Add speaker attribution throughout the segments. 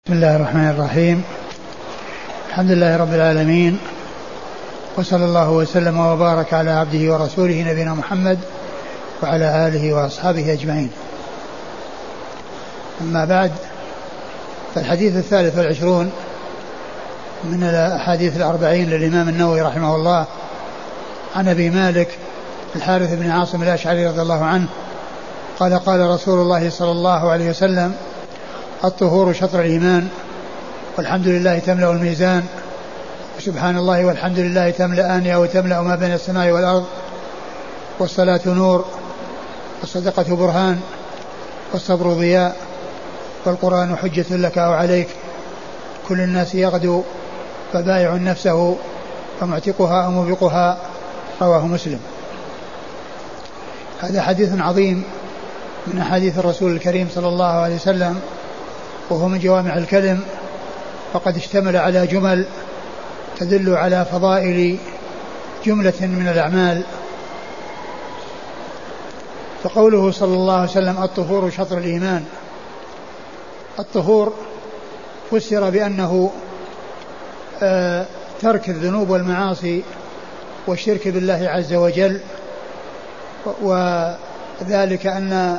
Speaker 1: بسم الله الرحمن الرحيم. الحمد لله رب العالمين، وصلى الله وسلم وبارك على عبده ورسوله نبينا محمد وعلى آله وأصحابه أجمعين. أما بعد، فالحديث 23 من الأحاديث 40 للإمام النووي رحمه الله عن أبي مالك الحارث بن عاصم الأشعري رضي الله عنه قال: قال رسول الله صلى الله عليه وسلم: الطهور شطر الإيمان، والحمد لله تملأ الميزان، وسبحان الله والحمد لله تملأان أو تملأ ما بين السماء والأرض، والصلاة نور، والصدقة برهان، والصبر ضياء، والقرآن حجة لك أو عليك، كل الناس يغدو فبايع نفسه فمعتقها أو موبقها. رواه مسلم. هذا حديث عظيم من أحاديث الرسول الكريم صلى الله عليه وسلم، وهو من جوامع الكلم، فقد اشتمل على جمل تدل على فضائل جملة من الأعمال. فقوله صلى الله عليه وسلم: الطهور شطر الإيمان. الطهور فسر بأنه ترك الذنوب والمعاصي والشرك بالله عز وجل، وذلك أن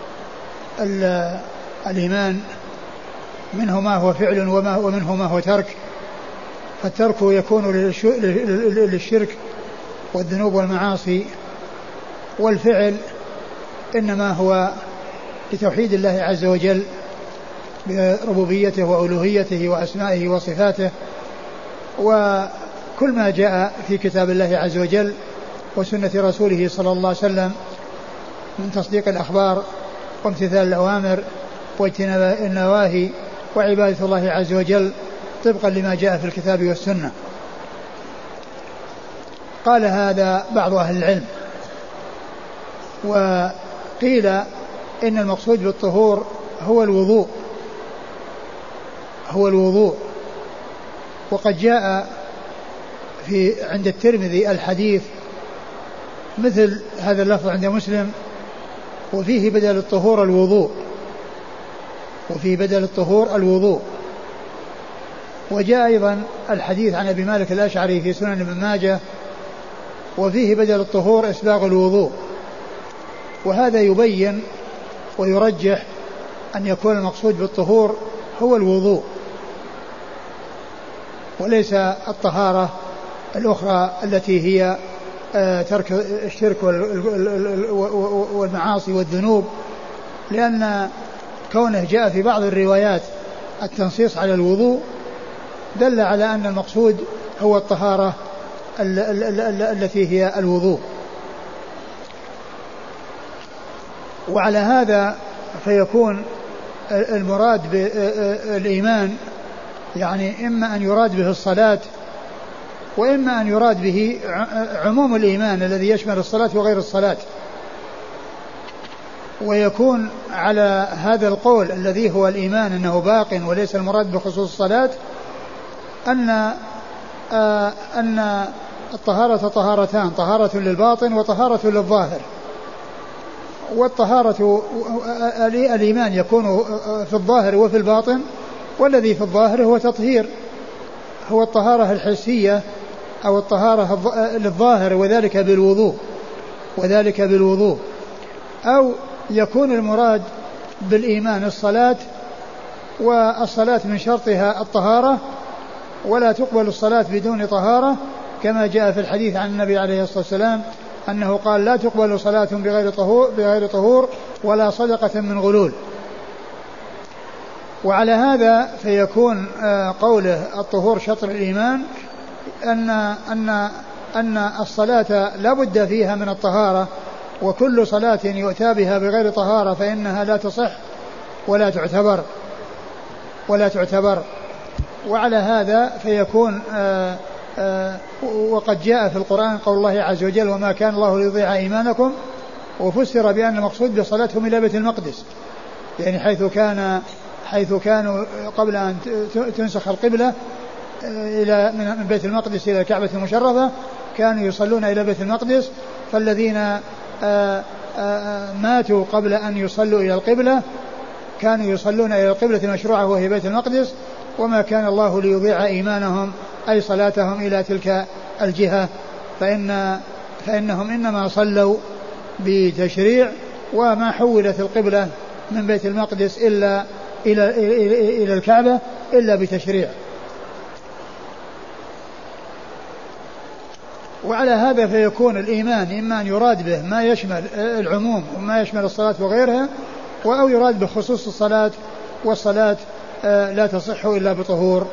Speaker 1: الإيمان منه ما هو فعل ومنه ما هو ترك، فالترك يكون للشرك والذنوب والمعاصي، والفعل إنما هو لتوحيد الله عز وجل بربوبيته وألوهيته وأسمائه وصفاته، وكل ما جاء في كتاب الله عز وجل وسنة رسوله صلى الله عليه وسلم من تصديق الأخبار وامتثال الأوامر واجتناب النواهي وعبادة الله عز وجل طبقا لما جاء في الكتاب والسنة. قال هذا بعض أهل العلم، وقيل إن المقصود بالطهور هو الوضوء. وقد جاء عند الترمذي الحديث مثل هذا اللفظ عند مسلم، وفيه بدل الطهور الوضوء. وجاء أيضا الحديث عن أبي مالك الأشعري في سنن ابن ماجه، وفيه بدل الطهور إسباغ الوضوء. وهذا يبين ويرجح أن يكون المقصود بالطهور هو الوضوء، وليس الطهارة الأخرى التي هي ترك الشرك والمعاصي والذنوب، لأن كونه جاء في بعض الروايات التنصيص على الوضوء دل على أن المقصود هو الطهارة التي هي الوضوء. وعلى هذا فيكون المراد بالإيمان يعني إما أن يراد به الصلاة، وإما أن يراد به عموم الإيمان الذي يشمل الصلاة وغير الصلاة. ويكون على هذا القول الذي هو الإيمان أنه باق وليس المراد بخصوص الصلاة أن الطهارة طهارتان: طهارة للباطن وطهارة للظاهر. والطهارة الإيمان يكون في الظاهر وفي الباطن، والذي في الظاهر هو تطهير، هو الطهارة الحسية أو الطهارة للظاهر، وذلك بالوضوء. أو يكون المراد بالإيمان الصلاة، والصلاة من شرطها الطهارة، ولا تقبل الصلاة بدون طهارة، كما جاء في الحديث عن النبي عليه الصلاة والسلام أنه قال: لا تقبل صلاة بغير طهور ولا صدقة من غلول. وعلى هذا فيكون قوله الطهور شطر الإيمان أن الصلاة لا بد فيها من الطهارة، وكل صلاة يؤتى بها بغير طهارة فإنها لا تصح ولا تعتبر. وعلى هذا فيكون وقد جاء في القرآن قول الله عز وجل: وما كان الله ليضيع إيمانكم. وفسر بأن المقصود بصلاتهم إلى بيت المقدس، يعني حيث كانوا قبل أن تنسخ القبلة من بيت المقدس إلى الكعبة المشرفة كانوا يصلون إلى بيت المقدس، فالذين ماتوا قبل أن يصلوا إلى القبلة كانوا يصلون إلى القبلة المشروعة وهي بيت المقدس، وما كان الله ليضيع إيمانهم أي صلاتهم إلى تلك الجهة، فإنهم إنما صلوا بتشريع، وما حولت القبلة من بيت المقدس إلا إلى الكعبة إلا بتشريع. وعلى هذا فيكون الإيمان إما أن يراد به ما يشمل العموم وما يشمل الصلاة وغيرها، أو يراد بخصوص الصلاة، والصلاة لا تصح إلا بطهور.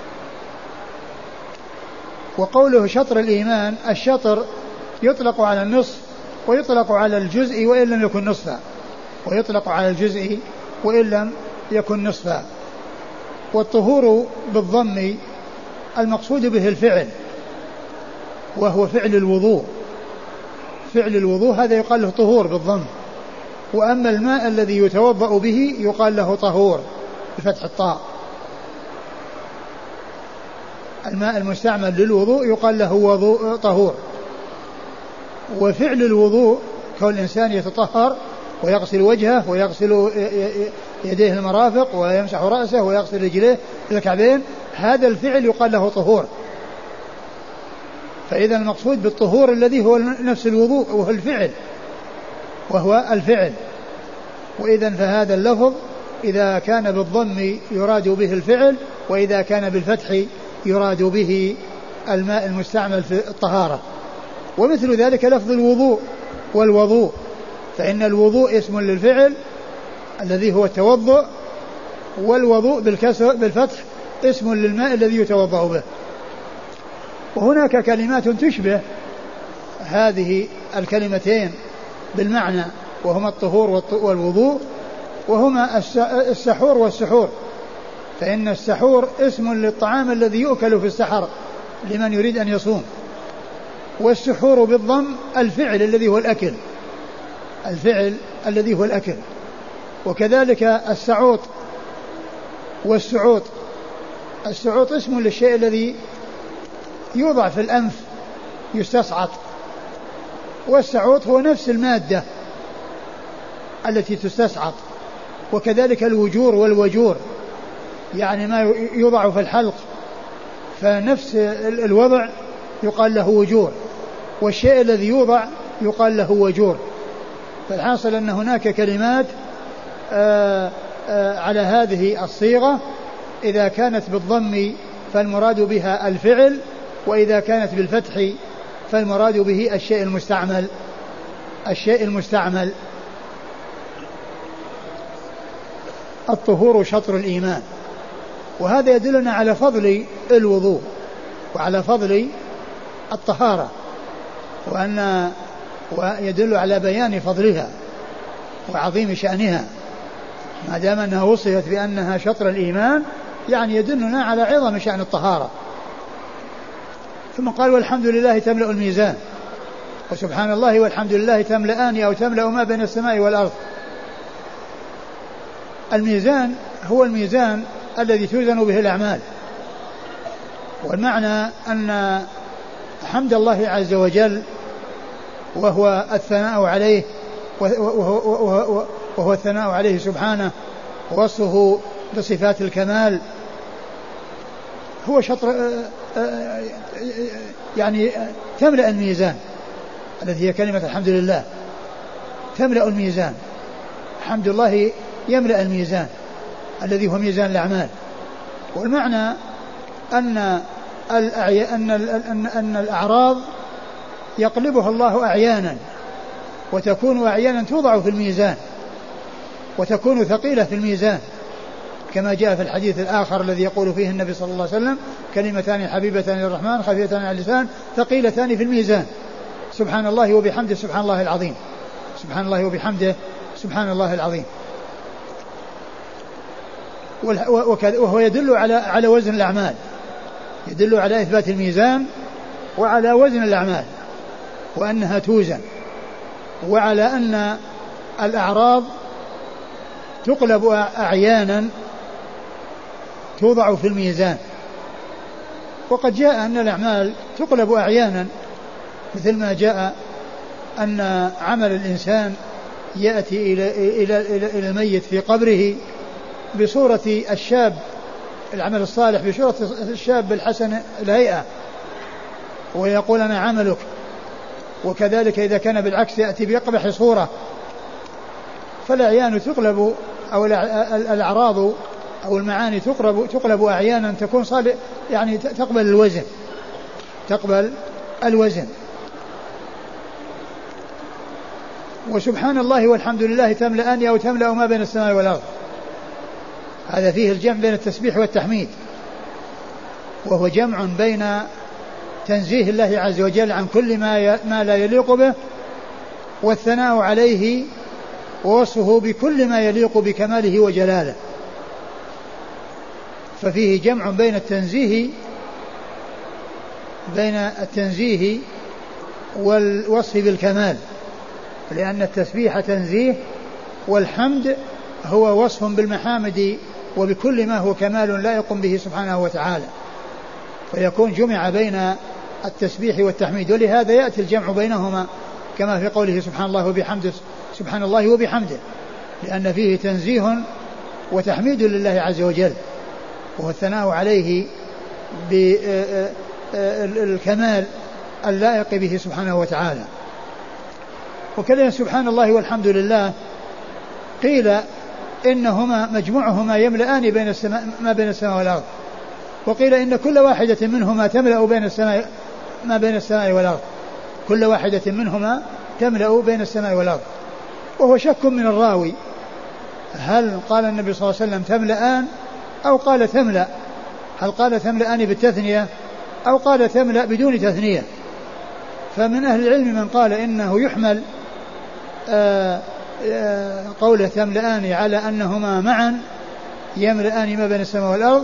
Speaker 1: وقوله شطر الإيمان، الشطر يطلق على النصف ويطلق على الجزء وإن لم يكن نصفا، ويطلق على الجزء وإن لم يكن نصفا. والطهور بالضم المقصود به الفعل، وهو فعل الوضوء. فعل الوضوء هذا يقال له طهور بالضم. وأما الماء الذي يتوضأ به يقال له طهور بفتح الطاء. الماء المستعمل للوضوء يقال له وضوء طهور. وفعل الوضوء كون الإنسان يتطهر ويغسل وجهه ويغسل يديه المرافق ويمسح رأسه ويغسل رجليه إلى الكعبين، هذا الفعل يقال له طهور. فإذا المقصود بالطهور الذي هو نفس الوضوء وهو الفعل. وإذا فهذا اللفظ إذا كان بالضم يراد به الفعل، وإذا كان بالفتح يراد به الماء المستعمل في الطهارة. ومثل ذلك لفظ الوضوء والوضوء، فإن الوضوء اسم للفعل الذي هو التوضؤ، والوضوء بالفتح اسم للماء الذي يتوضأ به. وهناك كلمات تشبه هذه الكلمتين بالمعنى، وهما الطهور والوضوء، وهما السحور والسحور. فإن السحور اسم للطعام الذي يؤكل في السحر لمن يريد أن يصوم، والسحور بالضم الفعل الذي هو الأكل، الفعل الذي هو الأكل. وكذلك السعوط والسعوط، السعوط اسم للشيء الذي يوضع في الأنف يستصعط، والسعوط هو نفس المادة التي تستصعط. وكذلك الوجور والوجور، يعني ما يوضع في الحلق، فنفس الوضع يقال له وجور، والشيء الذي يوضع يقال له وجور. فالحاصل أن هناك كلمات على هذه الصيغة، إذا كانت بالضم فالمراد بها الفعل، وإذا كانت بالفتح فالمراد به الشيء المستعمل. الشيء المستعمل. الطهور شطر الإيمان. وهذا يدلنا على فضل الوضوء وعلى فضل الطهارة، ويدل على بيان فضلها وعظيم شأنها، ما دام أنها وصفت بأنها شطر الإيمان، يعني يدلنا على عظم شأن الطهارة. ثم قال والحمد لله تملأ الميزان، وسبحان الله والحمد لله تملأان أو تملأ ما بين السماء والأرض. الميزان هو الميزان الذي توزن به الأعمال، والمعنى أن حمد الله عز وجل وهو الثناء عليه، وهو الثناء عليه سبحانه، ووصفه بصفات الكمال، هو شطر يعني تملأ الميزان التي هي كلمة الحمد لله، تملأ الميزان. حمد الله يملأ الميزان الذي هو ميزان الأعمال. والمعنى أن الأعراض يقلبها الله أعيانا، وتكون أعيانا توضع في الميزان وتكون ثقيلة في الميزان، كما جاء في الحديث الآخر الذي يقول فيه النبي صلى الله عليه وسلم: كلمتان حبيبتان للرحمن خفيفتان على اللسان ثقيلتان في الميزان، سبحان الله وبحمده سبحان الله العظيم، سبحان الله وبحمده سبحان الله العظيم. وهو يدل على وزن الأعمال، يدل على إثبات الميزان وعلى وزن الأعمال وأنها توزن، وعلى أن الأعراض تقلب أعيانا توضع في الميزان. وقد جاء أن الأعمال تقلب أعيانا، مثل ما جاء أن عمل الإنسان يأتي إلى الميت في قبره بصورة الشاب العمل الصالح بصورة الشاب الحسن الهيئة ويقول أنا عملك، وكذلك إذا كان بالعكس يأتي بأقبح صورة. فالأعيان تقلب أو الأعراض أو المعاني تقلب أحيانا تكون صالح يعني تقبل الوزن. وسبحان الله والحمد لله تملأان أو تملأ ما بين السماء والأرض. هذا فيه الجمع بين التسبيح والتحميد، وهو جمع بين تنزيه الله عز وجل عن كل ما لا يليق به، والثناء عليه ووصفه بكل ما يليق بكماله وجلاله. ففيه جمع بين التنزيه والوصف بالكمال، لأن التسبيح تنزيه والحمد هو وصف بالمحامد وبكل ما هو كمال لائق به سبحانه وتعالى، فيكون جمع بين التسبيح والتحميد. ولهذا يأتي الجمع بينهما كما في قوله سبحان الله وبحمده، لأن فيه تنزيه وتحميد لله عز وجل، وهو الثناء عليه بالكمال اللائق به سبحانه وتعالى. وكلمة سبحان الله والحمد لله قيل إنهما مجموعهما يملأان ما بين السماء والأرض، وقيل إن كل واحدة منهما تملأ ما بين السماء والأرض، كل واحدة منهما تملأ بين السماء والأرض. وهو شك من الراوي، هل قال النبي صلى الله عليه وسلم تملأان أو قال تملأ؟ هل قال تملأان بالتثنية أو قال تملأ بدون تثنية؟ فمن أهل العلم من قال إنه يحمل قوله تملأان على أنهما معا يملأان ما بين السماء والأرض،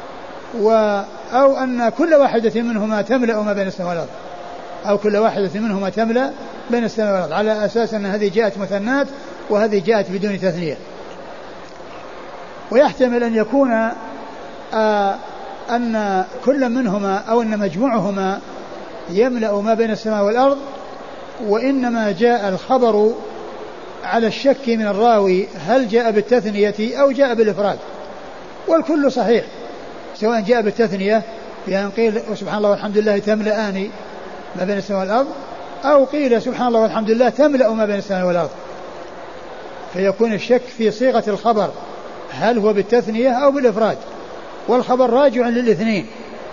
Speaker 1: أو أن كل واحدة منهما تملأ ما بين السماء والأرض، أو كل واحدة منهما تملأ بين السماء والأرض، على أساس أن هذه جاءت مثنات وهذه جاءت بدون تثنية. ويحتمل أن يكون أن كل منهما أو أن مجموعهما يملأ ما بين السماء والأرض، وإنما جاء الخبر على الشك من الراوي هل جاء بالتثنية أو جاء بالإفراد، والكل صحيح، سواء جاء بالتثنية بأن قيل سبحان الله والحمد لله تملأان ما بين السماء والأرض، أو قيل سبحان الله والحمد لله تملأ ما بين السماء والأرض، فيكون الشك في صيغة الخبر هل هو بالتثنية أو بالإفراد، والخبر راجع للاثنين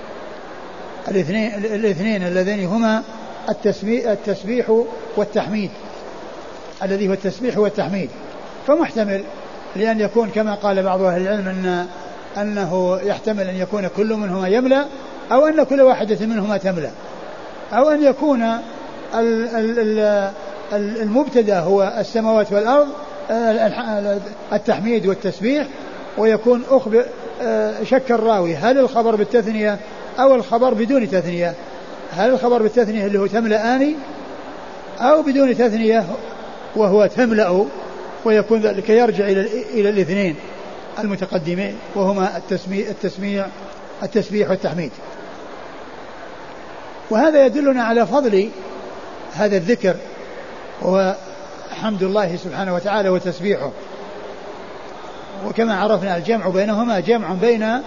Speaker 1: اللذين هما التسبيح والتحميد، الذي هو التسبيح والتحميد. فمحتمل لأن يكون كما قال بعض أهل العلم أنه يحتمل أن يكون كل منهما يملأ، أو أن كل واحدة منهما تملأ، أو أن يكون المبتدأ هو السماوات والأرض التحميد والتسبيح، ويكون شك الراوي هل الخبر بالتثنية أو الخبر بدون تثنية، هل الخبر بالتثنية اللي هو تملأان أو بدون تثنية وهو تملأ، ويكون ذلك يرجع إلى الاثنين المتقدمين وهما التسبيح والتحميد. وهذا يدلنا على فضل هذا الذكر، وهو حمد الله سبحانه وتعالى وتسبيحه. وكما عرفنا الجمع بينهما جمع بين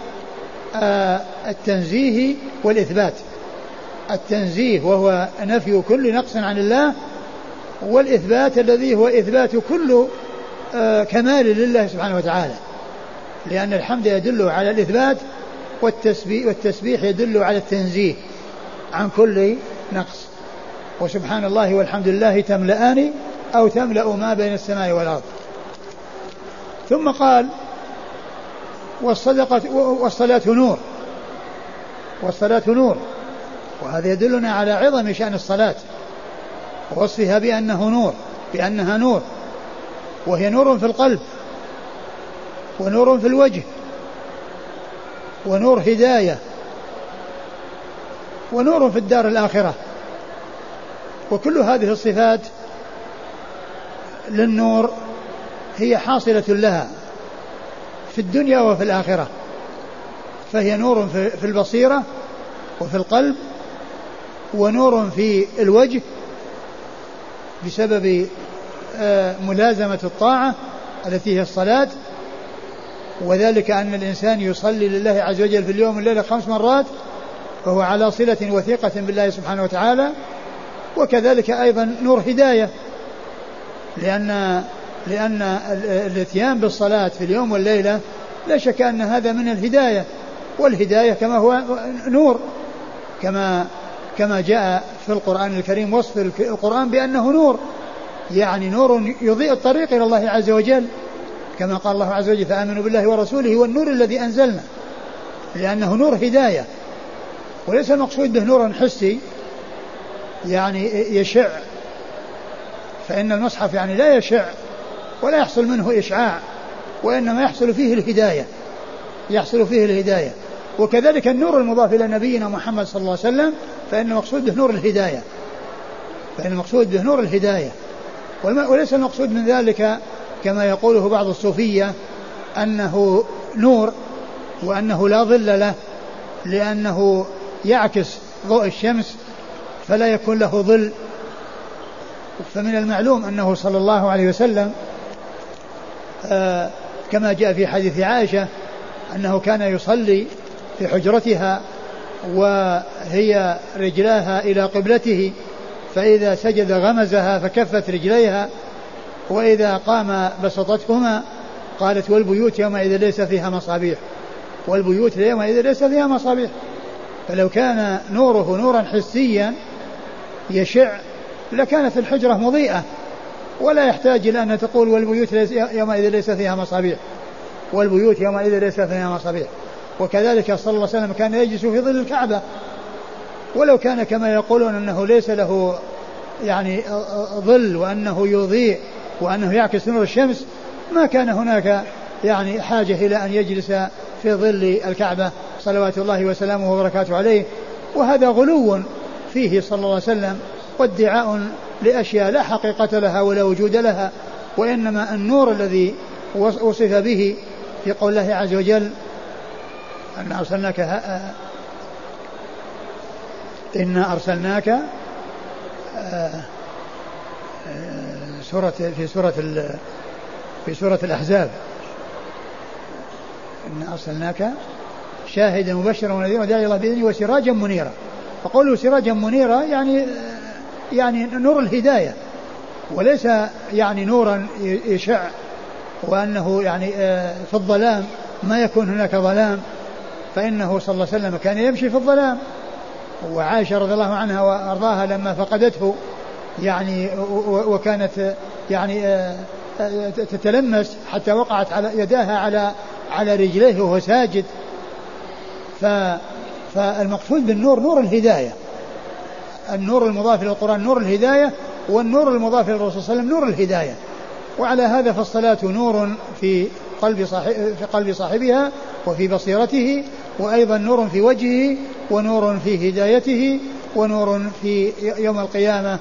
Speaker 1: التنزيه والإثبات، التنزيه وهو نفي كل نقص عن الله، والإثبات الذي هو إثبات كل كمال لله سبحانه وتعالى، لأن الحمد يدل على الإثبات والتسبيح يدل على التنزيه عن كل نقص. وسبحان الله والحمد لله تملأان أو تملأ ما بين السماء والأرض. ثم قال والصلاة نور، والصلاة نور، وهذا يدلنا على عظم شأن الصلاة ووصفها بأنها نور، وهي نور في القلب ونور في الوجه ونور هداية ونور في الدار الآخرة. وكل هذه الصفات للنور هي حاصلة لها في الدنيا وفي الآخرة، فهي نور في البصيرة وفي القلب، ونور في الوجه بسبب ملازمة الطاعة التي هي الصلاة، وذلك أن الإنسان يصلي لله عز وجل في اليوم والليلة 5 مرات فهو على صلة وثيقة بالله سبحانه وتعالى. وكذلك أيضا نور هداية، لأن الاتيان بالصلاة في اليوم والليلة لا شك أن هذا من الهداية، والهداية كما هو نور، كما جاء في القرآن الكريم وصف القرآن بأنه نور، يعني نور يضيء الطريق إلى الله عز وجل، كما قال الله عز وجل فآمنوا بالله ورسوله والنور الذي أنزلنا، لأنه نور هداية. وليس المقصود به نور حسي يعني يشع، فإن المصحف يعني لا يشع ولا يحصل منه إشعاع، وإنما يحصل فيه الهداية. وكذلك النور المضاف إلى نبينا محمد صلى الله عليه وسلم فإن المقصود به نور الهداية، وليس المقصود من ذلك كما يقوله بعض الصوفية أنه نور وأنه لا ظل له، لأنه يعكس ضوء الشمس فلا يكون له ظل. فمن المعلوم أنه صلى الله عليه وسلم كما جاء في حديث عائشة أنه كان يصلي في حجرتها وهي رجلاها إلى قبلته، فإذا سجد غمزها فكفت رجليها، وإذا قام بسطتهما. قالت والبيوت يومئذ ليس فيها مصابيح. فلو كان نوره نورا حسيا يشع لكانت الحجرة مضيئة، ولا يحتاج إلى أن تقول والبيوت يومئذ ليس فيها مصابيح. وكذلك صلى الله عليه وسلم كان يجلس في ظل الكعبة، ولو كان كما يقولون أنه ليس له يعني ظل وأنه يضيء وأنه يعكس نور الشمس ما كان هناك يعني حاجة إلى أن يجلس في ظل الكعبة صلوات الله وسلامه وبركاته عليه. وهذا غلو فيه صلى الله عليه وسلم وادعاء لأشياء لا حقيقة لها ولا وجود لها، وإنما النور الذي وصف به في قول الله عز وجل إنا أرسلناك في سورة الأحزاب إنا أرسلناك شاهدا مبشرا ونذيرا وداعيا الله بإذنه وسراجا منيرا. فقوله سراجا منيرا يعني نور الهداية، وليس يعني نورا يشع وأنه يعني في الظلام ما يكون هناك ظلام، فإنه صلى الله عليه وسلم كان يمشي في الظلام. وعائشة رضي الله عنها وأرضاها لما فقدته يعني وكانت يعني تتلمس حتى وقعت على يداها على رجليه وهو ساجد. فالمقصود بالنور نور الهداية، النور المضاف إلى القرآن نور الهداية، والنور المضاف إلى الرسول صلى الله عليه وسلم نور الهداية. وعلى هذا فالصلاة نور في قلب صاحبها وفي بصيرته، وأيضا نور في وجهه، ونور في هدايته، ونور في يوم القيامة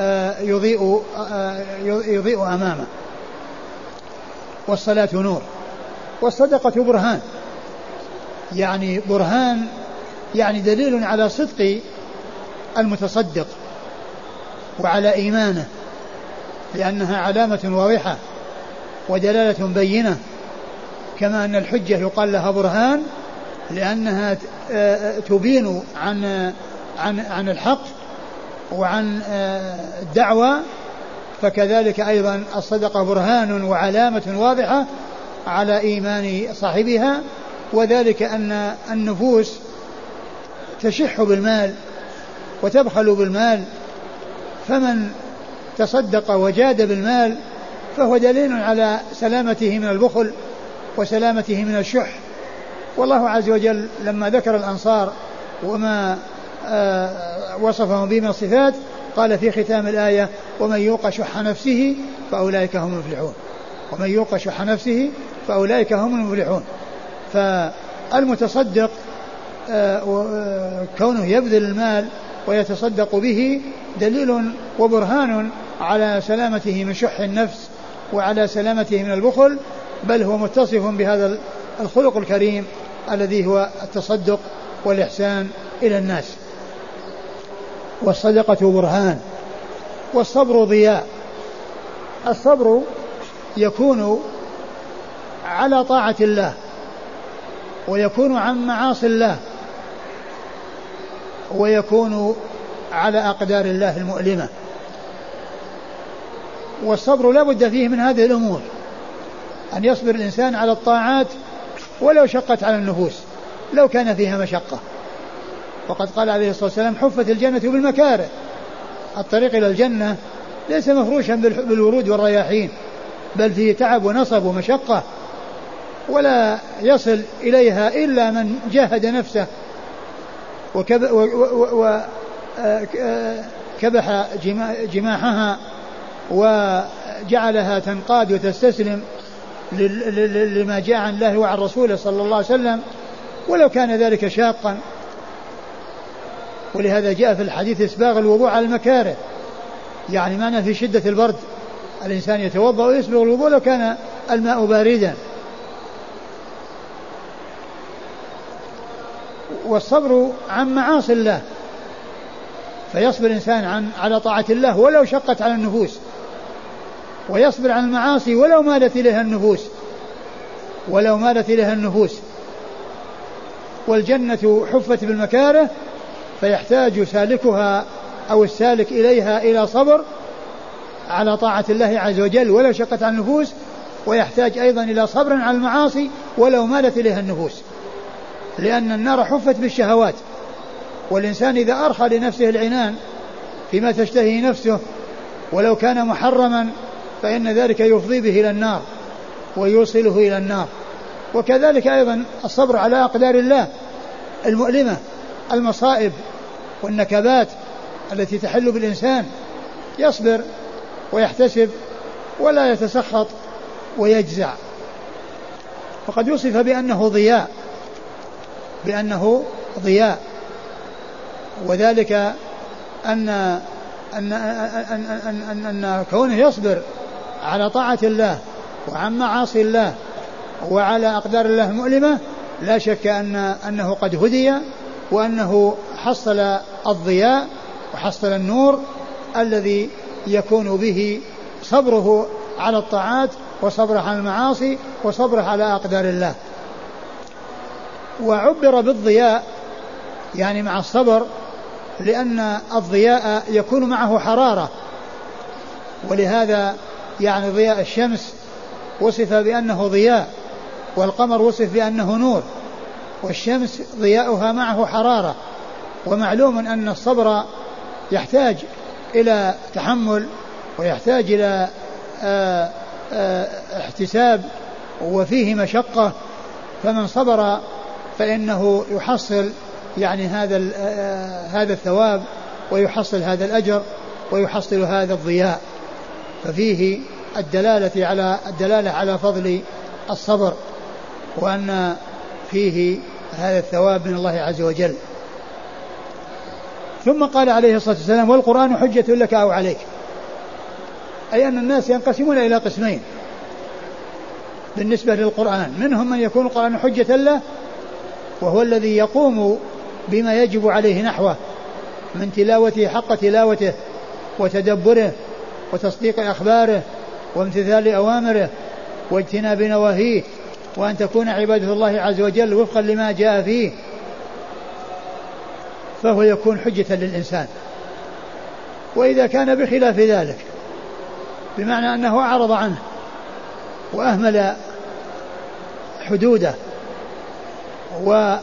Speaker 1: يضيء أمامه. والصلاة نور، والصدقة برهان، يعني برهان يعني دليل على صدق المتصدق وعلى إيمانه، لأنها علامة واضحة ودلالة بينة، كما أن الحجة يقال لها برهان لأنها تبين عن الحق وعن الدعوة، فكذلك أيضا الصدقة برهان وعلامة واضحة على إيمان صاحبها. وذلك أن النفوس تشح بالمال وتبخل بالمال، فمن تصدق وجاد بالمال فهو دليل على سلامته من البخل وسلامته من الشح. والله عز وجل لما ذكر الأنصار وما وصفهم به من الصفات قال في ختام الآية ومن يوق شح نفسه فأولئك هم المفلحون. فالمتصدق كونه يبذل المال ويتصدق به دليل وبرهان على سلامته من شح النفس وعلى سلامته من البخل، بل هو متصف بهذا الخلق الكريم الذي هو التصدق والإحسان إلى الناس. والصدقة برهان، والصبر ضياء. الصبر يكون على طاعة الله ويكون عن معاصي الله، ويكون على أقدار الله المؤلمة. والصبر لا بد فيه من هذه الأمور، أن يصبر الإنسان على الطاعات ولو شقت على النفوس، لو كان فيها مشقة. وقد قال عليه الصلاة والسلام: حفت الجنة بالمكاره. الطريق إلى الجنة ليس مفروشا بالورود والرياحين، بل فيه تعب ونصب ومشقة، ولا يصل إليها إلا من جاهد نفسه وكبح جماحها وجعلها تنقاد وتستسلم لما جاء عن الله وعن رسوله صلى الله عليه وسلم، ولو كان ذلك شاقا. ولهذا جاء في الحديث إسباغ الوضوء على المكاره، يعني معنى في شدة البرد الإنسان يتوضأ ويسبغ الوضوء لو كان الماء باردا. والصبر عن معاصي الله، فيصبر الإنسان على طاعة الله ولو شقت على النفوس، ويصبر عن المعاصي ولو مالت إليها النفوس. والجنة حفت بالمكاره، فيحتاج سالكها أو السالك إليها إلى صبر على طاعة الله عز وجل ولو شقت على النفوس، ويحتاج أيضا إلى صبر على المعاصي ولو مالت إليها النفوس، لأن النار حفت بالشهوات، والإنسان إذا أرخى لنفسه العنان فيما تشتهي نفسه ولو كان محرما فإن ذلك يفضي به إلى النار ويوصله إلى النار. وكذلك أيضا الصبر على أقدار الله المؤلمة، المصائب والنكبات التي تحل بالإنسان، يصبر ويحتسب ولا يتسخط ويجزع. فقد يوصف بأنه ضياء، وذلك أن كونه يصبر على طاعة الله وعن معاصي الله وعلى أقدار الله المؤلمة لا شك أنه قد هدي، وأنه حصل الضياء وحصل النور الذي يكون به صبره على الطاعات وصبره على المعاصي وصبره على أقدار الله. وعبر بالضياء يعني مع الصبر، لأن الضياء يكون معه حرارة، ولهذا يعني ضياء الشمس وصف بأنه ضياء، والقمر وصف بأنه نور، والشمس ضياؤها معه حرارة. ومعلوم أن الصبر يحتاج إلى تحمل ويحتاج إلى احتساب وفيه مشقة، فمن صبر فإنه يحصل يعني هذا الثواب ويحصل هذا الأجر ويحصل هذا الضياء. ففيه الدلالة على فضل الصبر، وأن فيه هذا الثواب من الله عز وجل. ثم قال عليه الصلاة والسلام: والقرآن حجة لك أو عليك، أي أن الناس ينقسمون إلى قسمين بالنسبة للقرآن، منهم من يكون القرآن حجة له وهو الذي يقوم بما يجب عليه نحوه من تلاوته حق تلاوته وتدبره وتصديق أخباره وامتثال أوامره واجتناب نواهيه، وأن تكون عبادة الله عز وجل وفقا لما جاء فيه، فهو يكون حجة للإنسان. وإذا كان بخلاف ذلك بمعنى أنه أعرض عنه وأهمل حدوده ولم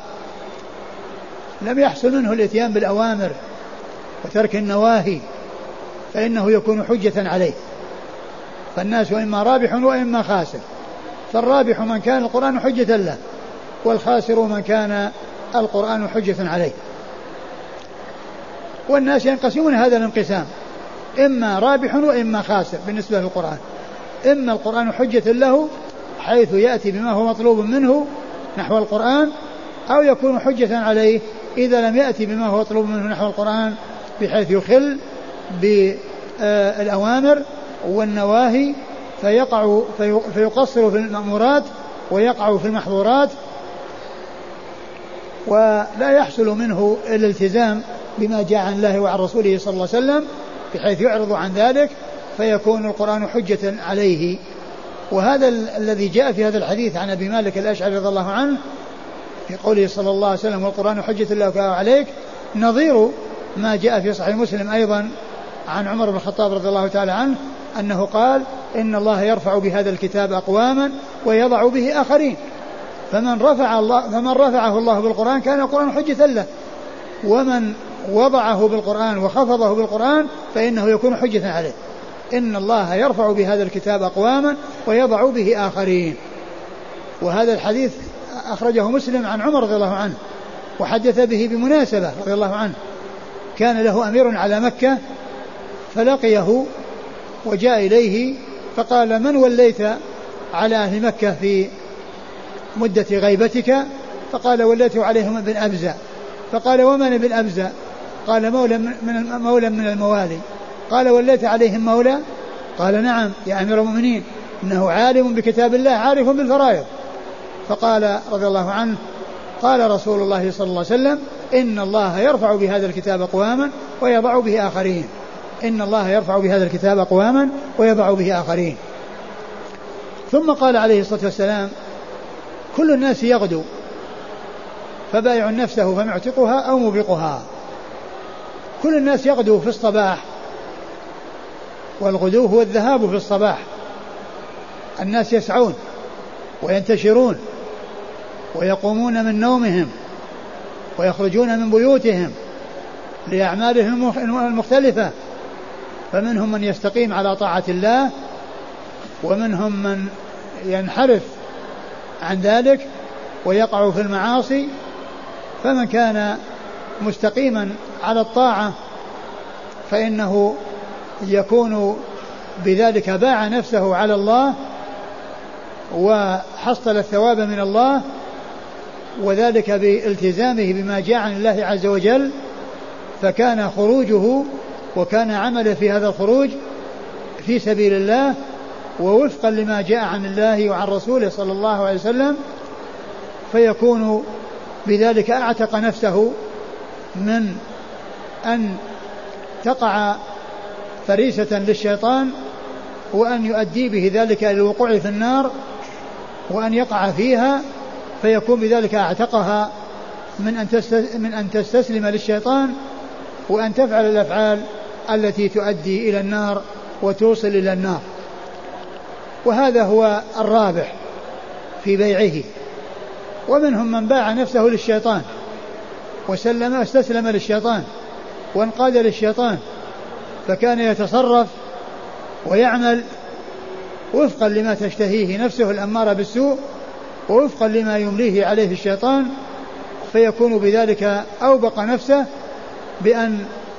Speaker 1: يحصل منه الاتيان بالأوامر وترك النواهي، فإنه يكون حجة عليه. فالناس إما رابح وإما خاسر، فالرابح من كان القرآن حجة له، والخاسر من كان القرآن حجة عليه. والناس ينقسمون هذا الانقسام، إما رابح وإما خاسر بالنسبة للقرآن. إما القرآن حجة له حيث يأتي بما هو مطلوب منه نحو القرآن، أو يكون حجة عليه إذا لم يأتي بما هو مطلوب منه نحو القرآن بحيث يخل بالأوامر والنواهي فيقصر في المأمورات ويقع في المحظورات، ولا يحصل منه الالتزام بما جاء عن الله وعن رسوله صلى الله عليه وسلم بحيث يعرض عن ذلك، فيكون القرآن حجة عليه. وهذا الذي جاء في هذا الحديث عن أبي مالك الأشعري رضي الله عنه في قوله صلى الله عليه وسلم والقرآن حجة لك عليك، نظير ما جاء في صحيح مسلم أيضا عن عمر بن الخطاب رضي الله تعالى عنه أنه قال إن الله يرفع بهذا الكتاب أقواما ويضع به آخرين، فمن رفعه الله بالقرآن كان القرآن حجة له، ومن وضعه بالقرآن وخفضه بالقرآن فإنه يكون حجة عليه. إن الله يرفع بهذا الكتاب أقواما ويضع به آخرين. وهذا الحديث أخرجه مسلم عن عمر رضي الله عنه، وحدث به بمناسبة رضي الله عنه. كان له أمير على مكة فلقيه وجاء إليه فقال من وليت على أهل مكة في مدة غيبتك؟ فقال وليت عليهم ابن أبزة. فقال ومن ابن أبزة؟ قال مولى من الموالي. قال وليت عليهم مولى؟ قال نعم يا أمير المؤمنين، إنه عالم بكتاب الله عارف بالفرائض. فقال رضي الله عنه قال رسول الله صلى الله عليه وسلم إن الله يرفع بهذا الكتاب أقواما ويضع به آخرين. إن الله يرفع بهذا الكتاب أقواما ويضع به آخرين. ثم قال عليه الصلاة والسلام كل الناس يغدو فبايع نفسه فمعتقها أو موبقها. كل الناس يغدو في الصباح، والغدو هو الذهاب في الصباح. الناس يسعون وينتشرون ويقومون من نومهم ويخرجون من بيوتهم لأعمالهم المختلفة، فمنهم من يستقيم على طاعة الله ومنهم من ينحرف عن ذلك ويقع في المعاصي. فمن كان مستقيما على الطاعة فإنه يكون بذلك باع نفسه على الله وحصل الثواب من الله، وذلك بالتزامه بما جاء عن الله عز وجل. فكان خروجه وكان عمله في هذا الخروج في سبيل الله ووفقا لما جاء عن الله وعن رسوله صلى الله عليه وسلم، فيكون بذلك أعتق نفسه من أن تقع فريسة للشيطان وأن يؤدي به ذلك إلى الوقوع في النار وأن يقع فيها، فيكون بذلك أعتقها من أن تستسلم للشيطان وأن تفعل الأفعال التي تؤدي إلى النار وتوصل إلى النار. وهذا هو الرابح في بيعه. ومنهم من باع نفسه للشيطان واستسلم للشيطان وانقاد للشيطان، فكان يتصرف ويعمل وفقا لما تشتهيه نفسه الأمارة بالسوء ووفقا لما يمليه عليه الشيطان، فيكون بذلك أوبق نفسه بأن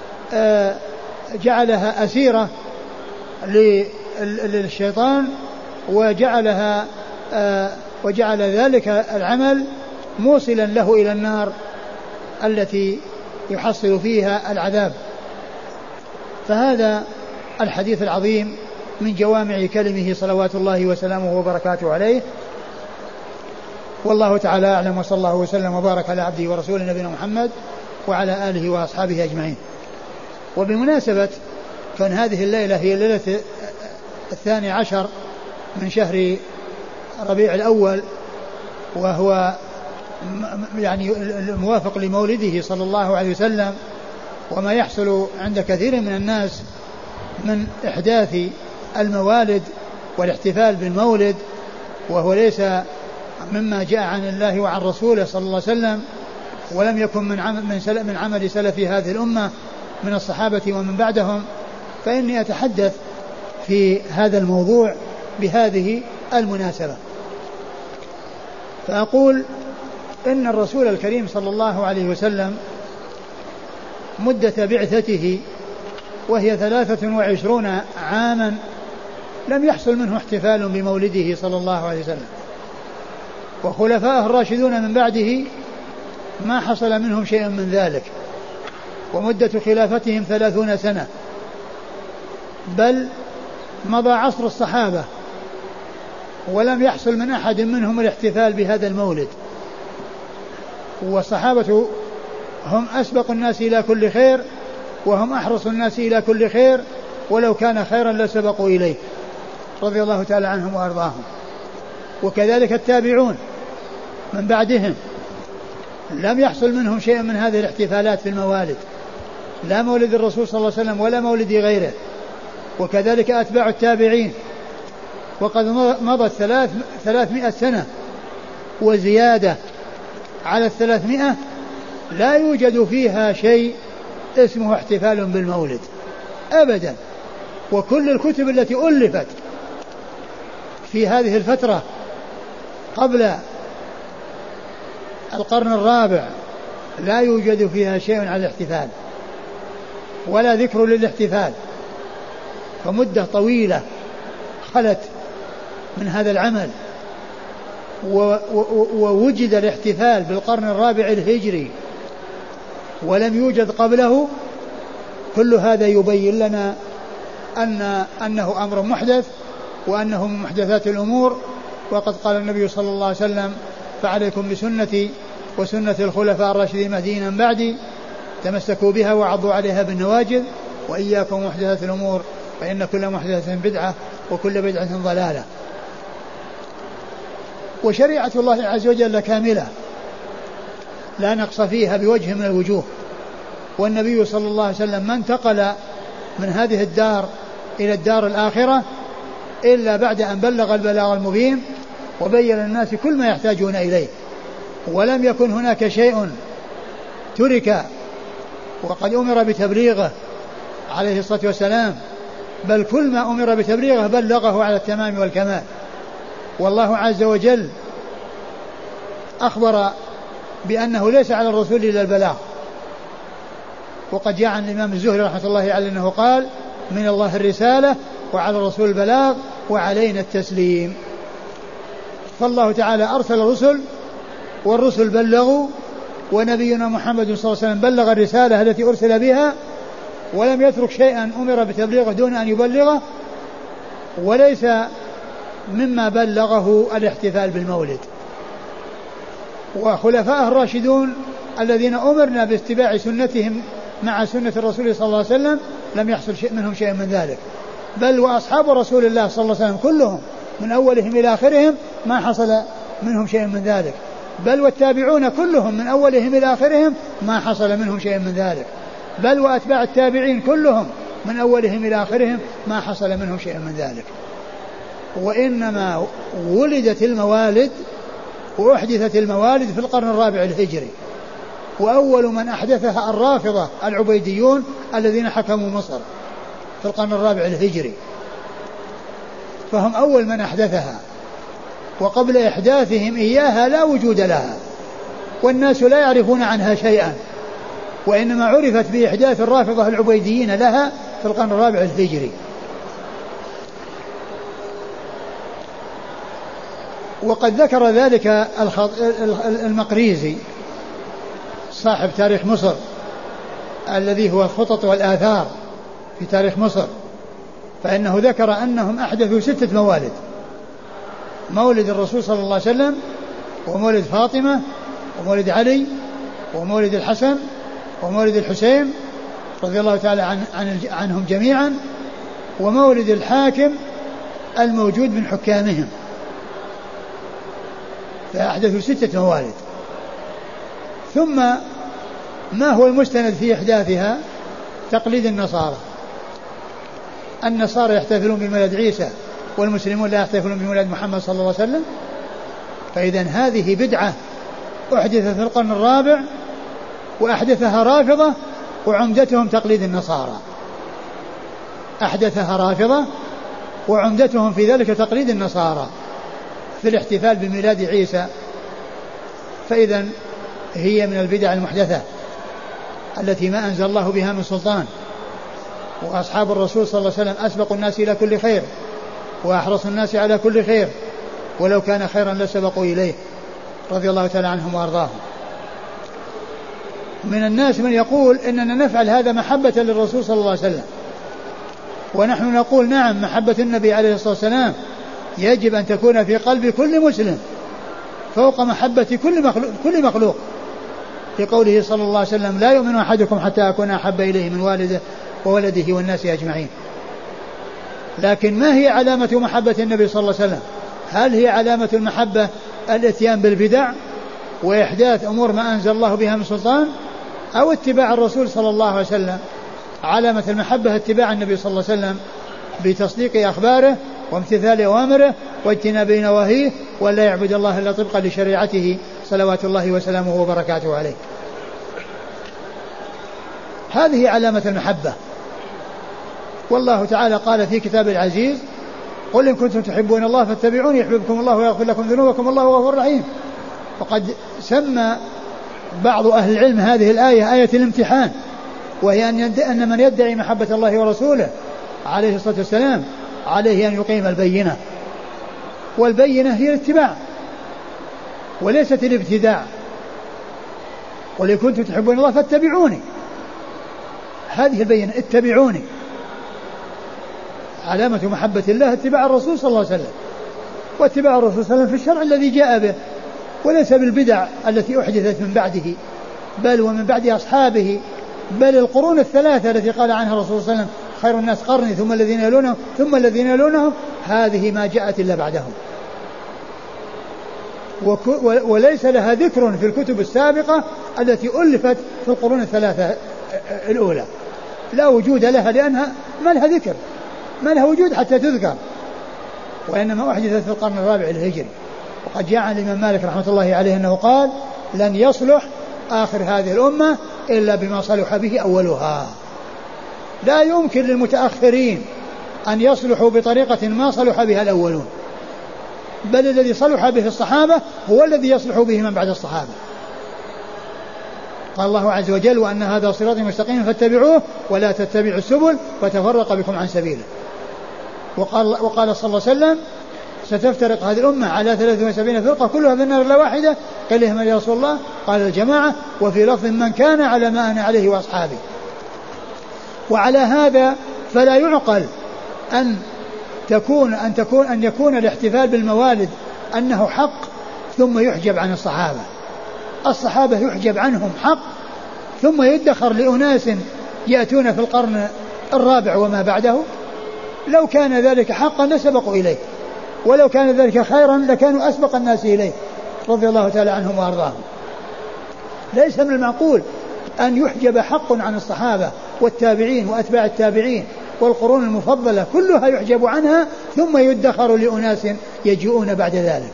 Speaker 1: جعلها أسيرة للشيطان وجعل ذلك العمل موصلا له إلى النار التي يحصل فيها العذاب. فهذا الحديث العظيم من جوامع كلمه صلوات الله وسلامه وبركاته عليه، والله تعالى أعلم، وصلى الله وسلم وبارك على عبده ورسوله نبينا محمد وعلى آله وأصحابه أجمعين. وبمناسبة كان هذه الليلة هي الليلة 12 من شهر ربيع الأول، وهو يعني الموافق لمولده صلى الله عليه وسلم، وما يحصل عند كثير من الناس من إحداث الموالد والاحتفال بالمولد، وهو ليس مما جاء عن الله وعن رسوله صلى الله عليه وسلم، ولم يكن من عمل سلف هذه الأمة من الصحابة ومن بعدهم. فإني أتحدث في هذا الموضوع بهذه المناسبة، فأقول إن الرسول الكريم صلى الله عليه وسلم مدة بعثته وهي 23 عاما لم يحصل منه احتفال بمولده صلى الله عليه وسلم، وخلفاءه الراشدون من بعده ما حصل منهم شيء من ذلك، ومدة خلافتهم 30 سنة، بل مضى عصر الصحابة ولم يحصل من أحد منهم الاحتفال بهذا المولد. والصحابة هم أسبق الناس إلى كل خير وهم أحرص الناس إلى كل خير، ولو كان خيرا لسبقوا إليه رضي الله تعالى عنهم وأرضاهم. وكذلك التابعون من بعدهم لم يحصل منهم شيء من هذه الاحتفالات في الموالد، لا مولد الرسول صلى الله عليه وسلم ولا مولد غيره، وكذلك أتباع التابعين. وقد مضت 300 سنة وزيادة على 300 لا يوجد فيها شيء اسمه احتفال بالمولد أبدا. وكل الكتب التي ألفت في هذه الفترة قبل القرن الرابع لا يوجد فيها شيء على الاحتفال ولا ذكر للاحتفال. فمدة طويلة خلت من هذا العمل، ووجد الاحتفال بالقرن الرابع الهجري ولم يوجد قبله. كل هذا يبين لنا أنه أمر محدث، وأنه من محدثات الأمور. وقد قال النبي صلى الله عليه وسلم: فعليكم بسنتي وسنة الخلفاء الراشدين المهديين من بعدي، تمسكوا بها وعضوا عليها بالنواجذ، وإياكم محدثات الأمور، فإن كل محدثة بدعة وكل بدعة ضلالة. وشريعة الله عز وجل كاملة لا نقص فيها بوجه من الوجوه. والنبي صلى الله عليه وسلم ما انتقل من هذه الدار إلى الدار الآخرة إلا بعد أن بلغ البلاغ المبين وبين الناس كل ما يحتاجون إليه، ولم يكن هناك شيء ترك وقد أمر بتبليغه عليه الصلاة والسلام، بل كل ما أمر بتبليغه بلغه على التمام والكمال. والله عز وجل أخبر بأنه ليس على الرسول إلا البلاغ. وقد جاء عن الإمام الزهري رحمة الله عليه أنه قال: من الله الرسالة وعلى الرسول البلاغ وعلينا التسليم. فالله تعالى أرسل الرسل والرسل بلغوا، ونبينا محمد صلى الله عليه وسلم بلغ الرسالة التي أرسل بها ولم يترك شيئا أمر بتبليغه دون أن يبلغه. وليس مما بلغه الاحتفال بالمولد. وخلفاء الراشدون الذين أمرنا باتباع سنتهم مع سنة الرسول صلى الله عليه وسلم لم يحصل منهم شيء من ذلك، بل وأصحاب رسول الله صلى الله عليه وسلم كلهم من أولهم إلى آخرهم ما حصل منهم شيء من ذلك، بل والتابعون كلهم من أولهم إلى آخرهم ما حصل منهم شيء من ذلك، بل وأتباع التابعين كلهم من أولهم إلى آخرهم ما حصل منهم شيء من ذلك. وإنما ولدت الموالد وأحدثت الموالد في القرن الرابع الهجري، وأول من أحدثها الرافضة العبيديون الذين حكموا مصر في القرن الرابع الهجري، فهم أول من أحدثها. وقبل إحداثهم إياها لا وجود لها، والناس لا يعرفون عنها شيئا، وإنما عرفت بإحداث الرافضة العبيديين لها في القرن الرابع الهجري. وقد ذكر ذلك المقريزي صاحب تاريخ مصر الذي هو الخطط والآثار في تاريخ مصر، فإنه ذكر أنهم أحدثوا 6 موالد: مولد الرسول صلى الله عليه وسلم، ومولد فاطمة، ومولد علي، ومولد الحسن، ومولد الحسين رضي الله تعالى عنهم جميعا، ومولد الحاكم الموجود من حكامهم. فأحدثوا 6 موالد. ثم ما هو المستند في إحداثها؟ تقليد النصارى. النصارى يحتفلون بميلاد عيسى والمسلمون لا يحتفلون بميلاد محمد صلى الله عليه وسلم. فإذا هذه بدعة أحدثت في القرن الرابع وأحدثها رافضة وعمدتهم تقليد النصارى. أحدثها رافضة وعمدتهم في ذلك تقليد النصارى في الاحتفال بميلاد عيسى. فإذا هي من البدع المحدثة التي ما أنزل الله بها من سلطان. وأصحاب الرسول صلى الله عليه وسلم أسبق الناس إلى كل خير وأحرص الناس على كل خير، ولو كان خيرا لسبقوا إليه رضي الله تعالى عنهم وأرضاهم. من الناس من يقول إننا نفعل هذا محبة للرسول صلى الله عليه وسلم، ونحن نقول نعم، محبة النبي عليه الصلاة والسلام يجب أن تكون في قلب كل مسلم فوق محبة كل مخلوق، في قوله صلى الله عليه وسلم: لا يؤمن أحدكم حتى أكون أحب إليه من والده وولده والناس أجمعين. لكن ما هي علامة محبة النبي صلى الله عليه وسلم؟ هل هي علامة المحبة الاتيان بالبدع، وإحداث أمور ما أنزل الله بها من سلطان، أو اتباع الرسول صلى الله عليه وسلم. علامة المحبة اتباع النبي صلى الله عليه وسلم بتصديق أخباره وامتثال أوامره واجتناب نواهيه، ولا يعبد الله إلا طبقا لشريعته صلوات الله وسلامه وبركاته عليه. هذه علامة المحبة. والله تعالى قال في كتاب العزيز: قل إن كنتم تحبون الله فاتبعوني يحببكم الله ويغفر لكم ذنوبكم والله غفور رحيم. وقد سمى بعض أهل العلم هذه الآية آية الامتحان، وهي أن من يدعي محبة الله ورسوله عليه الصلاة والسلام عليه أن يقيم البينة، والبينة هي الاتباع وليست الابتداع. قل إن كنتم تحبون الله فاتبعوني، هذه البينة، اتبعوني. علامة محبة الله اتباع الرسول صلى الله عليه وسلم، واتباع الرسول صلى الله عليه وسلم في الشرع الذي جاء به، وليس بالبدع التي أحدثت من بعده، بل ومن بعد أصحابه، بل القرون الثلاثة التي قال عنها الرسول صلى الله عليه وسلم: خير الناس قرني ثم الذين يلونهم ثم الذين يلونهم، هذه ما جاءت إلا بعدهم، وليس لها ذكر في الكتب السابقة التي ألفت في القرون الثلاثة الأولى، لا وجود لها، لأنها ما لها ذكر، ما لها وجود حتى تذكر، وإنما أحدثت في القرن الرابع الهجري. وقد جاء عن الإمام مالك رحمة الله عليه أنه قال: لن يصلح آخر هذه الأمة إلا بما صلح به أولها. لا يمكن للمتأخرين أن يصلحوا بطريقة ما صلح بها الأولون، بل الذي صلح به الصحابة هو الذي يصلح به من بعد الصحابة. قال الله عز وجل: وأن هذا صراطي مستقيما فاتبعوه ولا تتبعوا السبل فتفرق بكم عن سبيله. وقال صلى الله عليه وسلم: ستفترق هذه الأمة على 73 فرقة كلها في النار إلا واحدة. قال: لهم يا رسول الله؟ قال: الجماعة. وفي لفظ: من كان على ما أنا عليه وأصحابي. وعلى هذا فلا يعقل أن يكون الاحتفال بالموالد أنه حق ثم يحجب عن الصحابة. الصحابة يحجب عنهم حق ثم يدخر لأناس يأتون في القرن الرابع وما بعده. لو كان ذلك حقا لسبقوا إليه، ولو كان ذلك خيرا لكانوا أسبق الناس إليه رضي الله تعالى عنهم وأرضاهم. ليس من المعقول أن يحجب حق عن الصحابة والتابعين وأتباع التابعين والقرون المفضلة كلها يحجب عنها ثم يدخر لأناس يجيئون بعد ذلك.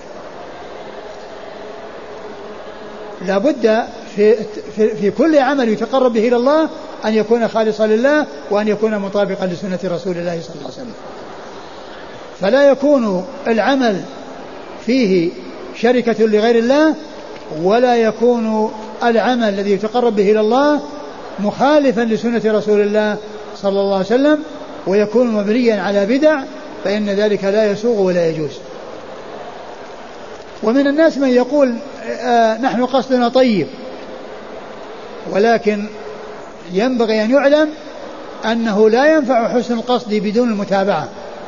Speaker 1: لا بد في كل عمل يتقرب به إلى الله أن يكون خالصا لله وأن يكون مطابقا لسنة رسول الله صلى الله عليه وسلم. فلا يكون العمل فيه شركة لغير الله، ولا يكون العمل الذي يتقرب به إلى الله مخالفا لسنة رسول الله صلى الله عليه وسلم ويكون مبنيا على بدع، فإن ذلك لا يسوغ ولا يجوز. ومن الناس من يقول: نحن قصدنا طيب، ولكن ينبغي أن يعلم أنه لا ينفع حسن القصد بدون المتابعة.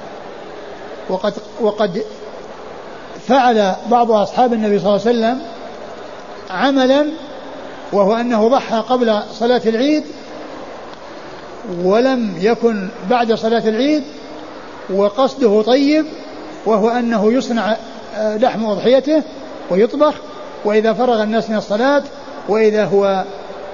Speaker 1: وقد فعل بعض أصحاب النبي صلى الله عليه وسلم عملا، وهو أنه ضحى قبل صلاة العيد ولم يكن بعد صلاة العيد، وقصده طيب، وهو أنه يصنع لحم أضحيته ويطبخ، وإذا فرغ الناس من الصلاة وإذا هو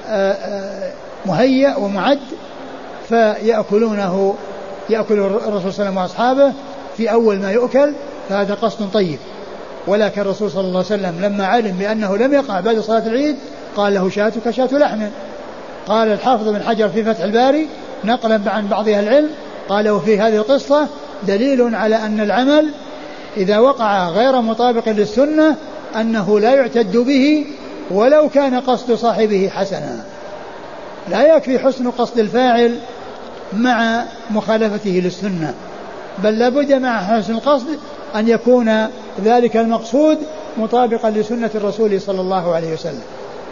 Speaker 1: مهيأ ومعد فيأكلونه، يأكل الرسول صلى الله عليه وسلم وأصحابه في أول ما يؤكل، فهذا قصد طيب. ولكن الرسول صلى الله عليه وسلم لما علم بأنه لم يقع بعد صلاة العيد قال له: شاتك شات لحم. قال الحافظ بن حجر في فتح الباري نقلا عن بعض أهل العلم قال: وفي هذه القصة دليل على أن العمل إذا وقع غير مطابق للسنة أنه لا يعتد به ولو كان قصد صاحبه حسنا. لا يكفي حسن قصد الفاعل مع مخالفته للسنة، بل لابد مع حسن القصد أن يكون ذلك المقصود مطابقا لسنة الرسول صلى الله عليه وسلم.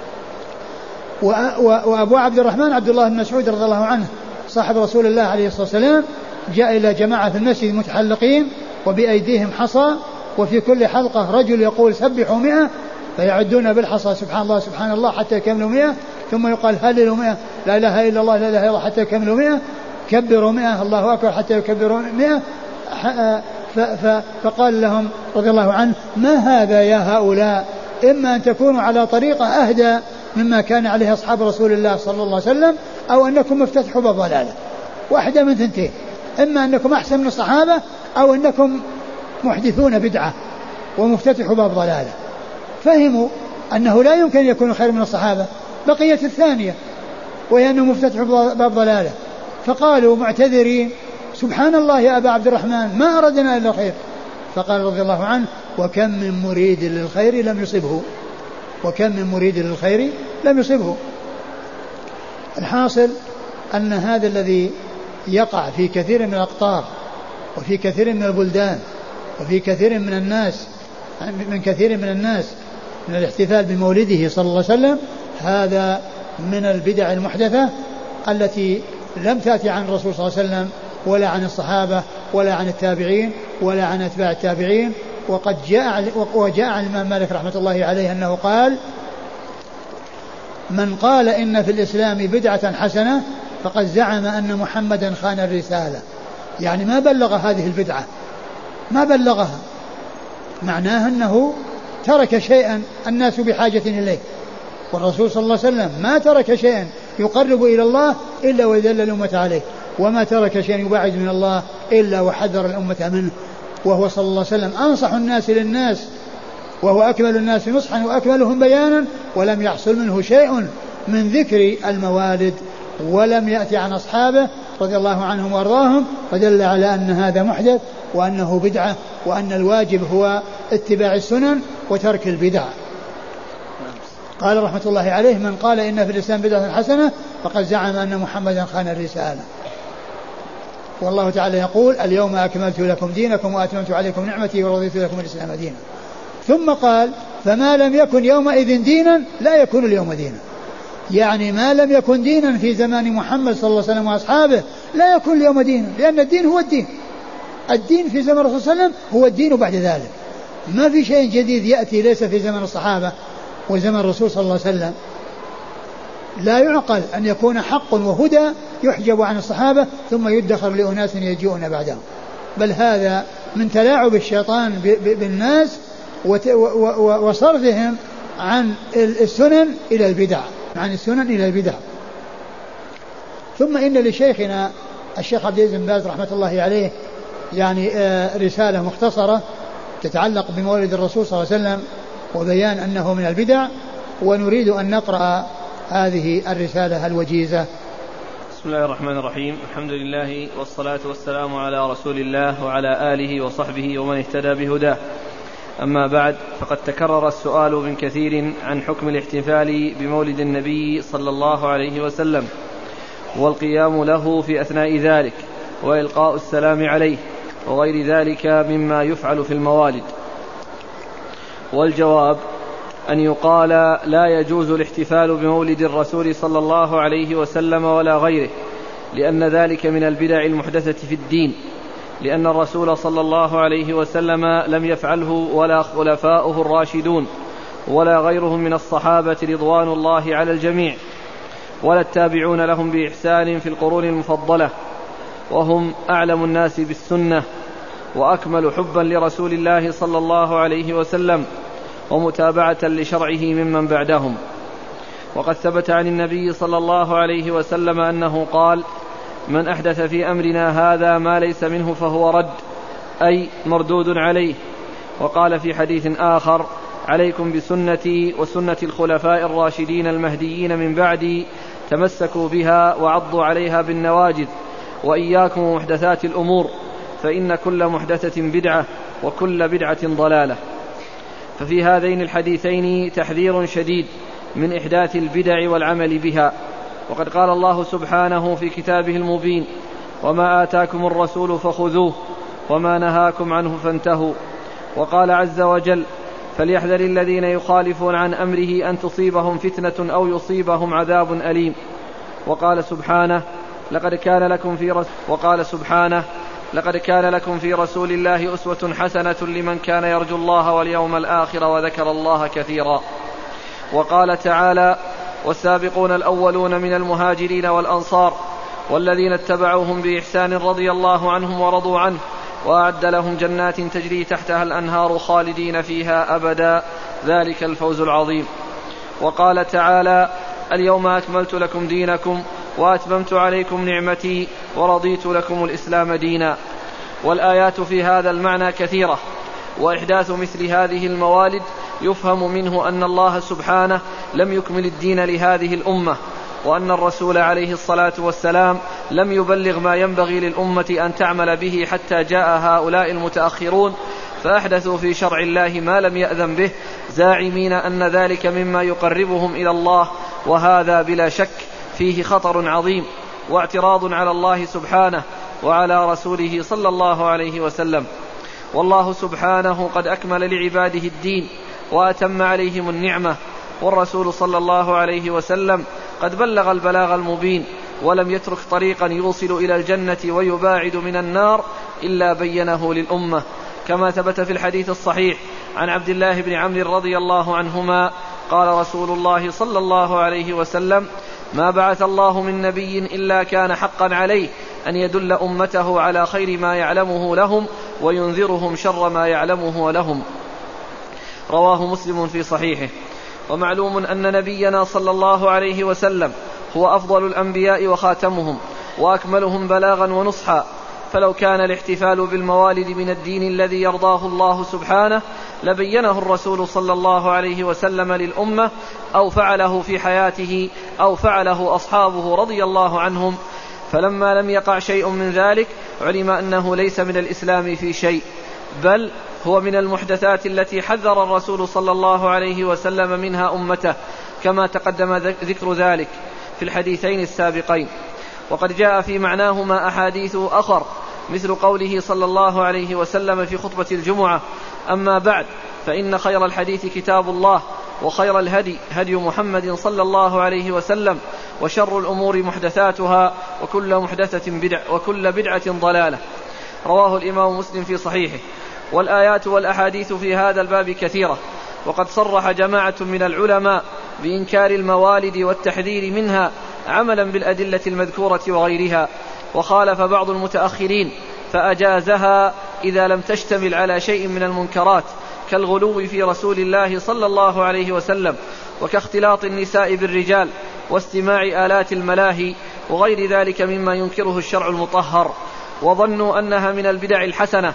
Speaker 1: وأبو عبد الرحمن عبد الله بن مسعود رضي الله عنه صاحب رسول الله عليه الصلاة والسلام جاء إلى جماعة في المسجد متحلقين وبأيديهم حصى، وفي كل حلقة رجل يقول: سبحوا 100، فيعدون بالحصى سبحان الله سبحان الله حتى يكملوا 100، ثم يقال: هللوا 100، لا إله إلا الله لا إله إلا الله حتى يكملوا 100، كبروا 100، الله أكبر حتى يكبروا 100. فقال لهم رضي الله عنه: ما هذا يا هؤلاء؟ إما أن تكونوا على طريقة أهدى مما كان عليه أصحاب رسول الله صلى الله عليه وسلم، أو أنكم مفتتحوا باب ضلالة، واحدة من ثنتين، إما أنكم أحسن من الصحابة أو أنكم محدثون بدعة ومفتتحوا باب ضلالة. فهموا أنه لا يمكن أن يكونوا خير من الصحابة، بقية الثانية وهي أنهم مفتتحوا باب ضلالة، فقالوا معتذرين: سبحان الله يا أبا عبد الرحمن، ما أردنا إلا الخير. فقال رضي الله عنه: وكم من مريد للخير لم يصبه، وكم من مريد للخير لم يصبه. الحاصل أن هذا الذي يقع في كثير من الأقطار وفي كثير من البلدان وفي كثير من الناس من الاحتفال بمولده صلى الله عليه وسلم، هذا من البدع المحدثة التي لم تأتي عن الرسول صلى الله عليه وسلم ولا عن الصحابة ولا عن التابعين ولا عن أتباع التابعين. وقد جاء عن الإمام مالك رحمة الله عليه أنه قال: من قال إن في الإسلام بدعة حسنة فقد زعم أن محمدا خان الرسالة. يعني ما بلغ هذه البدعة، ما بلغها، معناه أنه ترك شيئا الناس بحاجة إليه، والرسول صلى الله عليه وسلم ما ترك شيئا يقرب إلى الله إلا وذل الأمة عليه، وما ترك شيئا يبعد من الله إلا وحذر الأمة منه، وهو صلى الله عليه وسلم أنصح الناس للناس، وهو أكمل الناس نصحا وأكملهم بيانا، ولم يحصل منه شيء من ذكر الموالد، ولم يأتي عن أصحابه رضي الله عنهم وارضاهم، فدل على أن هذا محدث وأنه بدعة، وأن الواجب هو اتباع السنن وترك البدع. قال رحمة الله عليه: من قال إن في الإسلام بدعة حسنة فقد زعم أن محمدا خان الرسالة. والله تعالى يقول: اليوم أكملت لكم دينكم وأتممت عليكم نعمتي ورضيت لكم الإسلام دينا. ثم قال: فما لم يكن يومئذ دينا لا يكون اليوم دينا. يعني ما لم يكن دينا في زمان محمد صلى الله عليه وسلم وأصحابه لا يكون اليوم دينا، لأن الدين هو الدين. الدين في زمن الرسول صلى الله عليه وسلم هو الدين بعد ذلك، ما في شيء جديد يأتي ليس في زمن الصحابة وزمن الرسول صلى الله عليه وسلم. لا يعقل أن يكون حق وهدى يحجب عن الصحابة ثم يدخر لأناس يجيئون بعدهم، بل هذا من تلاعب الشيطان بالناس وصرفهم عن السنن إلى البدع، عن السنن إلى البدع. ثم إن لشيخنا الشيخ عبد العزيز بن باز رحمة الله عليه يعني رسالة مختصرة تتعلق بمولد الرسول صلى الله عليه وسلم وبيان أنه من البدع، ونريد أن نقرأ هذه الرسالة الوجيزة.
Speaker 2: بسم الله الرحمن الرحيم. الحمد لله والصلاة والسلام على رسول الله وعلى آله وصحبه ومن اهتدى بهداه. أما بعد، فقد تكرر السؤال من كثير عن حكم الاحتفال بمولد النبي صلى الله عليه وسلم والقيام له في أثناء ذلك وإلقاء السلام عليه وغير ذلك مما يفعل في الموالد. والجواب أن يقال: لا يجوز الاحتفال بمولد الرسول صلى الله عليه وسلم ولا غيره، لأن ذلك من البدع المحدثة في الدين، لأن الرسول صلى الله عليه وسلم لم يفعله ولا خلفاؤه الراشدون ولا غيرهم من الصحابة رضوان الله على الجميع، ولا التابعون لهم بإحسان في القرون المفضلة، وهم أعلم الناس بالسنة وأكمل حبا لرسول الله صلى الله عليه وسلم ومتابعة لشرعه ممن بعدهم. وقد ثبت عن النبي صلى الله عليه وسلم أنه قال: من أحدث في أمرنا هذا ما ليس منه فهو رد، أي مردود عليه. وقال في حديث آخر: عليكم بسنتي وسنة الخلفاء الراشدين المهديين من بعدي، تمسكوا بها وعضوا عليها بالنواجذ، وإياكم ومحدثات الأمور، فإن كل محدثة بدعة وكل بدعة ضلالة. ففي هذين الحديثين تحذير شديد من إحداث البدع والعمل بها. وقد قال الله سبحانه في كتابه المبين: وما آتاكم الرسول فخذوه وما نهاكم عنه فانتهوا. وقال عز وجل: فليحذر الذين يخالفون عن أمره أن تصيبهم فتنة أو يصيبهم عذاب أليم. وقال سبحانه: لقد كان لكم في رسول الله أسوة حسنة لمن كان يرجو الله واليوم الآخر وذكر الله كثيرا. وقال تعالى: والسابقون الأولون من المهاجرين والأنصار والذين اتبعوهم بإحسان رضي الله عنهم ورضوا عنه وأعد لهم جنات تجري تحتها الأنهار خالدين فيها أبدا ذلك الفوز العظيم. وقال تعالى: اليوم أكملت لكم دينكم وأتممت عليكم نعمتي ورضيت لكم الإسلام دينا. والآيات في هذا المعنى كثيرة، وإحداث مثل هذه الموالد يفهم منه أن الله سبحانه لم يكمل الدين لهذه الأمة، وأن الرسول عليه الصلاة والسلام لم يبلغ ما ينبغي للأمة أن تعمل به حتى جاء هؤلاء المتأخرون فأحدثوا في شرع الله ما لم يأذن به، زاعمين أن ذلك مما يقربهم إلى الله، وهذا بلا شك فيه خطر عظيم واعتراض على الله سبحانه وعلى رسوله صلى الله عليه وسلم. والله سبحانه قد أكمل لعباده الدين وأتم عليهم النعمة، والرسول صلى الله عليه وسلم قد بلغ البلاغ المبين، ولم يترك طريقا يوصل إلى الجنة ويباعد من النار إلا بينه للأمة، كما ثبت في الحديث الصحيح عن عبد الله بن عمرو رضي الله عنهما قال رسول الله صلى الله عليه وسلم: ما بعث الله من نبي إلا كان حقا عليه أن يدل أمته على خير ما يعلمه لهم وينذرهم شر ما يعلمه لهم. رواه مسلم في صحيحه. ومعلوم أن نبينا صلى الله عليه وسلم هو أفضل الأنبياء وخاتمهم وأكملهم بلاغا ونصحا، فلو كان الاحتفال بالموالد من الدين الذي يرضاه الله سبحانه لبينه الرسول صلى الله عليه وسلم للأمة، أو فعله في حياته أو فعله أصحابه رضي الله عنهم. فلما لم يقع شيء من ذلك علم أنه ليس من الإسلام في شيء، بل هو من المحدثات التي حذر الرسول صلى الله عليه وسلم منها أمته، كما تقدم ذكر ذلك في الحديثين السابقين. وقد جاء في معناهما أحاديث أخر، مثل قوله صلى الله عليه وسلم في خطبة الجمعة: أما بعد، فإن خير الحديث كتاب الله، وخير الهدي هدي محمد صلى الله عليه وسلم، وشر الأمور محدثاتها، وكل محدثة وكل بدعة ضلالة. رواه الإمام مسلم في صحيحه. والآيات والأحاديث في هذا الباب كثيرة، وقد صرح جماعة من العلماء بإنكار الموالد والتحذير منها عملا بالأدلة المذكورة وغيرها، وخالف بعض المتأخرين فأجازها إذا لم تشتمل على شيء من المنكرات كالغلو في رسول الله صلى الله عليه وسلم، وكاختلاط النساء بالرجال واستماع آلات الملاهي وغير ذلك مما ينكره الشرع المطهر، وظنوا أنها من البدع الحسنة.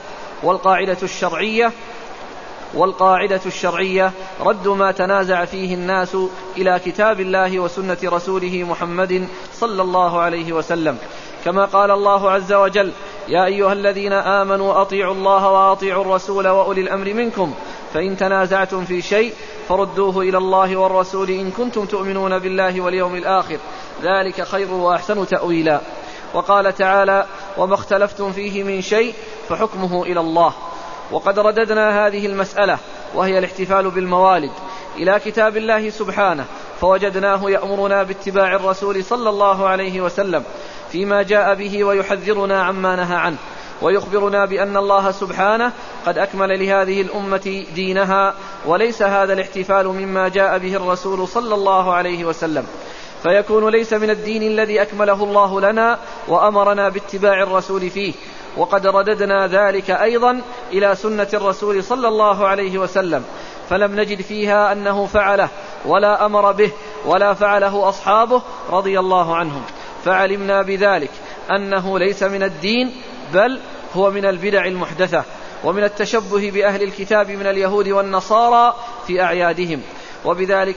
Speaker 2: والقاعدة الشرعية رد ما تنازع فيه الناس إلى كتاب الله وسنة رسوله محمد صلى الله عليه وسلم، كما قال الله عز وجل: يا أيها الذين آمنوا أطيعوا الله وأطيعوا الرسول وأولي الأمر منكم، فإن تنازعتم في شيء فردوه إلى الله والرسول إن كنتم تؤمنون بالله واليوم الآخر، ذلك خير وأحسن تأويلا. وقال تعالى: وما اختلفتم فيه من شيء فحكمه إلى الله. وقد رددنا هذه المسألة وهي الاحتفال بالموالد إلى كتاب الله سبحانه، فوجدناه يأمرنا باتباع الرسول صلى الله عليه وسلم فيما جاء به، ويحذرنا عما نهى عنه، ويخبرنا بأن الله سبحانه قد أكمل لهذه الأمة دينها، وليس هذا الاحتفال مما جاء به الرسول صلى الله عليه وسلم، فيكون ليس من الدين الذي أكمله الله لنا وأمرنا باتباع الرسول فيه. وقد رددنا ذلك أيضا إلى سنة الرسول صلى الله عليه وسلم، فلم نجد فيها أنه فعله ولا أمر به ولا فعله أصحابه رضي الله عنهم، فعلمنا بذلك أنه ليس من الدين، بل هو من البدع المحدثة ومن التشبه بأهل الكتاب من اليهود والنصارى في أعيادهم. وبذلك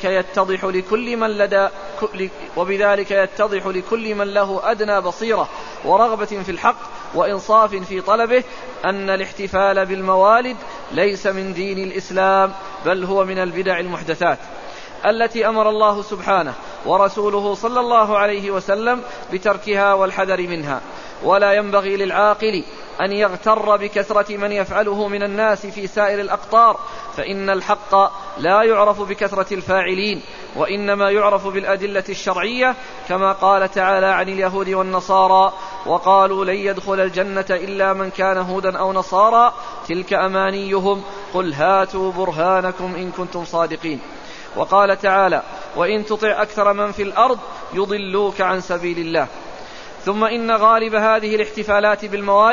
Speaker 2: يتضح لكل من له أدنى بصيرة ورغبة في الحق وإنصاف في طلبه أن الاحتفال بالموالد ليس من دين الإسلام، بل هو من البدع المحدثات التي أمر الله سبحانه ورسوله صلى الله عليه وسلم بتركها والحذر منها. ولا ينبغي للعاقل أن يغتر بكثرة من يفعله من الناس في سائر الأقطار، فإن الحق لا يعرف بكثرة الفاعلين، وإنما يعرف بالأدلة الشرعية، كما قال تعالى عن اليهود والنصارى: وقالوا لن يدخل الجنة إلا من كان هودا أو نصارى تلك أمانيهم قل هاتوا برهانكم إن كنتم صادقين. وقال تعالى: وإن تطع أكثر من في الأرض يضلوك عن سبيل الله. ثم إن غالب هذه الاحتفالات بالموالد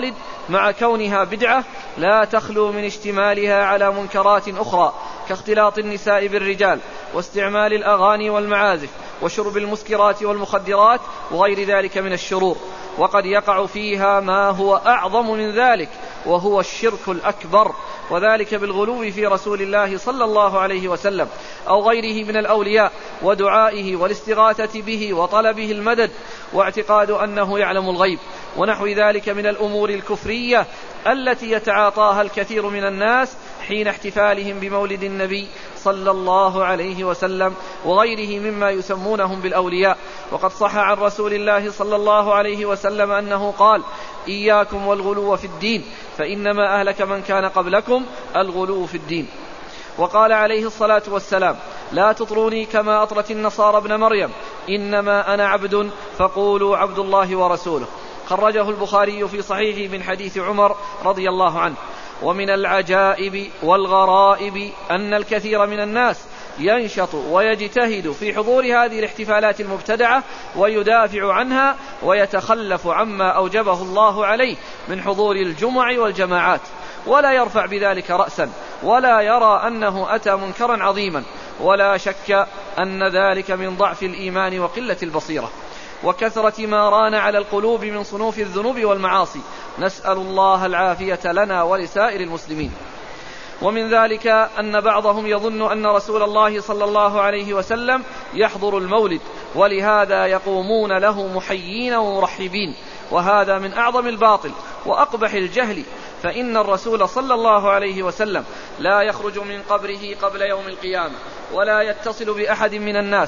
Speaker 2: مع كونها بدعة لا تخلو من اشتمالها على منكرات أخرى كاختلاط النساء بالرجال واستعمال الأغاني والمعازف وشرب المسكرات والمخدرات وغير ذلك من الشرور، وقد يقع فيها ما هو أعظم من ذلك وهو الشرك الأكبر، وذلك بالغلو في رسول الله صلى الله عليه وسلم أو غيره من الأولياء ودعائه والاستغاثة به وطلبه المدد واعتقاد أنه يعلم الغيب ونحو ذلك من الأمور الكفرية التي يتعاطاها الكثير من الناس حين احتفالهم بمولد النبي صلى الله عليه وسلم وغيره مما يسمونهم بالأولياء. وقد صح عن رسول الله صلى الله عليه وسلم أنه قال: إياكم والغلو في الدين فإنما أهلك من كان قبلكم الغلو في الدين. وقال عليه الصلاة والسلام: لا تطروني كما أطرت النصارى ابن مريم، إنما أنا عبد فقولوا عبد الله ورسوله. خرجه البخاري في صحيحه من حديث عمر رضي الله عنه. ومن العجائب والغرائب أن الكثير من الناس ينشط ويجتهد في حضور هذه الاحتفالات المبتدعة ويدافع عنها ويتخلف عما أوجبه الله عليه من حضور الجمع والجماعات، ولا يرفع بذلك رأسا ولا يرى أنه أتى منكرا عظيما، ولا شك أن ذلك من ضعف الإيمان وقلة البصيرة وكثرة ما ران على القلوب من صنوف الذنوب والمعاصي، نسأل الله العافية لنا ولسائر المسلمين. ومن ذلك أن بعضهم يظن أن رسول الله صلى الله عليه وسلم يحضر المولد ولهذا يقومون له محيين ومرحبين، وهذا من أعظم الباطل وأقبح الجهل، فإن الرسول صلى الله عليه وسلم لا يخرج من قبره قبل يوم القيامة ولا يتصل بأحد من الناس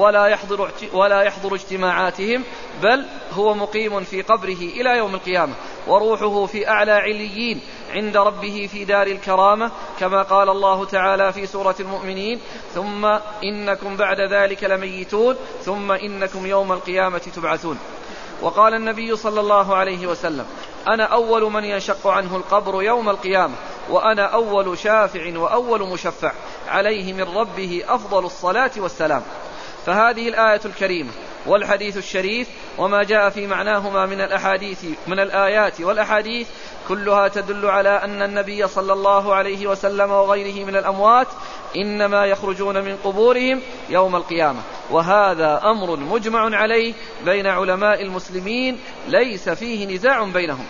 Speaker 2: ولا يحضر اجتماعاتهم، بل هو مقيم في قبره إلى يوم القيامة وروحه في أعلى عليين عند ربه في دار الكرامة، كما قال الله تعالى في سورة المؤمنين: ثم إنكم بعد ذلك لميتون ثم إنكم يوم القيامة تبعثون. وقال النبي صلى الله عليه وسلم: أنا أول من ينشق عنه القبر يوم القيامة، وأنا أول شافع وأول مشفع، عليه من ربه أفضل الصلاة والسلام. فهذه الآية الكريمة والحديث الشريف وما جاء في معناهما من الآيات والأحاديث كلها تدل على أن النبي صلى الله عليه وسلم وغيره من الأموات إنما يخرجون من قبورهم يوم القيامة، وهذا أمر مجمع عليه بين علماء المسلمين ليس فيه نزاع بينهم،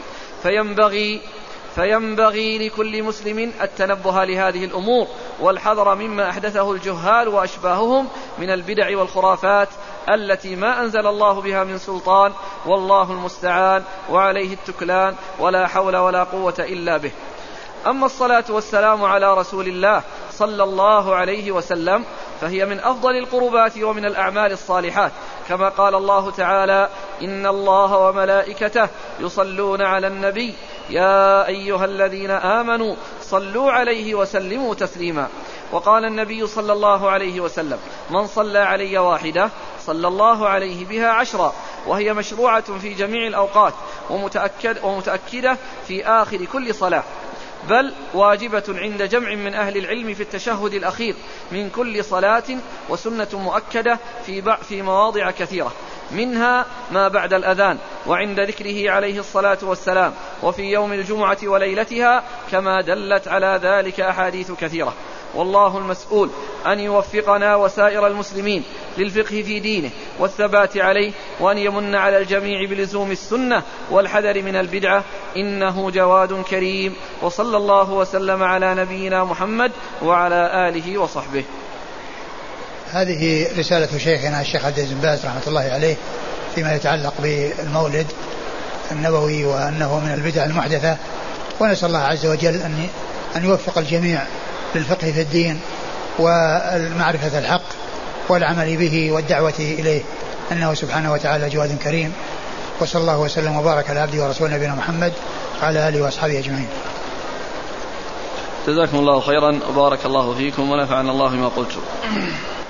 Speaker 2: فينبغي لكل مسلم التنبه لهذه الأمور والحذر مما أحدثه الجهال وأشباههم من البدع والخرافات التي ما أنزل الله بها من سلطان، والله المستعان وعليه التكلان، ولا حول ولا قوة إلا به. أما الصلاة والسلام على رسول الله صلى الله عليه وسلم فهي من أفضل القربات ومن الأعمال الصالحات، كما قال الله تعالى: إن الله وملائكته يصلون على النبي يا أيها الذين آمنوا صلوا عليه وسلموا تسليما. وقال النبي صلى الله عليه وسلم: من صلى علي واحدة صلى الله عليه بها 10، وهي مشروعة في جميع الأوقات ومتأكدة في آخر كل صلاة، بل واجبة عند جمع من أهل العلم في التشهد الأخير من كل صلاة، وسنة مؤكدة في مواضع كثيرة، منها ما بعد الأذان وعند ذكره عليه الصلاة والسلام، وفي يوم الجمعة وليلتها، كما دلت على ذلك أحاديث كثيرة. والله المسؤول أن يوفقنا وسائر المسلمين للفقه في دينه والثبات عليه، وأن يمن على الجميع بلزوم السنة والحذر من البدعة، إنه جواد كريم. وصلى الله وسلم على نبينا محمد وعلى آله وصحبه.
Speaker 1: هذه رسالة شيخنا الشيخ عبد العزيز بن باز رحمة الله عليه فيما يتعلق بالمولد النبوي وأنه من البدع المحدثة، ونسأل الله عز وجل أن يوفق الجميع للفقه في الدين والمعرفة الحق والعمل به والدعوة إليه، أنه سبحانه وتعالى جواد كريم. وصلى الله وسلم وبارك على عبده ورسوله نبينا محمد وعلى آله وأصحابه أجمعين.
Speaker 2: جزاكم الله خيرا وبارك الله فيكم ونفعنا الله ما قلتم.